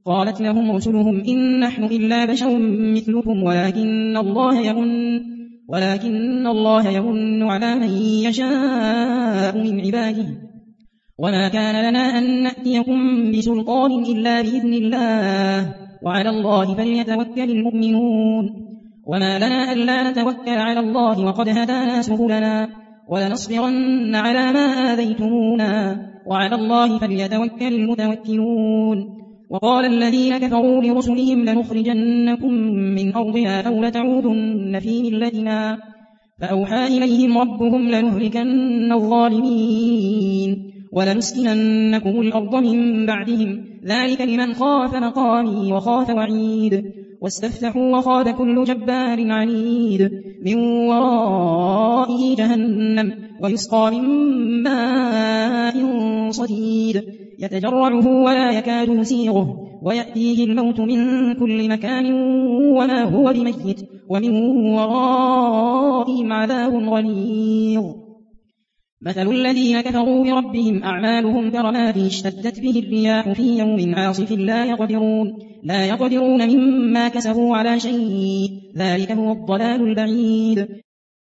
قالت لهم رسلهم إن نحن إلا بشر مثلكم ولكن الله يمن على من يشاء من عباده وما كان لنا أن نأتيكم بسلطان إلا بإذن الله وعلى الله فليتوكل المؤمنون وما لنا ألا نتوكل على الله وقد هدانا سبلنا ولنصبرن على ما آذيتمونا وعلى الله فليتوكل المتوكلون وقال الذين كفروا لرسلهم لنخرجنكم من أرضنا أو لتعودن في ملتنا فأوحى إليهم ربهم لنهلكن الظالمين ولنسكننكم الأرض من بعدهم ذلك لمن خاف مقامي وخاف وعيد واستفتحوا وخاب كل جبار عنيد من ورائه جهنم ويسقى من ماء صديد يتجرعه ولا يكاد يسيغه ويأتيه الموت من كل مكان وما هو بميت ومن ورائهم عذاب غليظ مثل الذين كفروا بربهم أعمالهم كرماد اشتدت به الرياح في يوم عاصف لا يقدرون مما كسبوا على شيء ذلك هو الضلال البعيد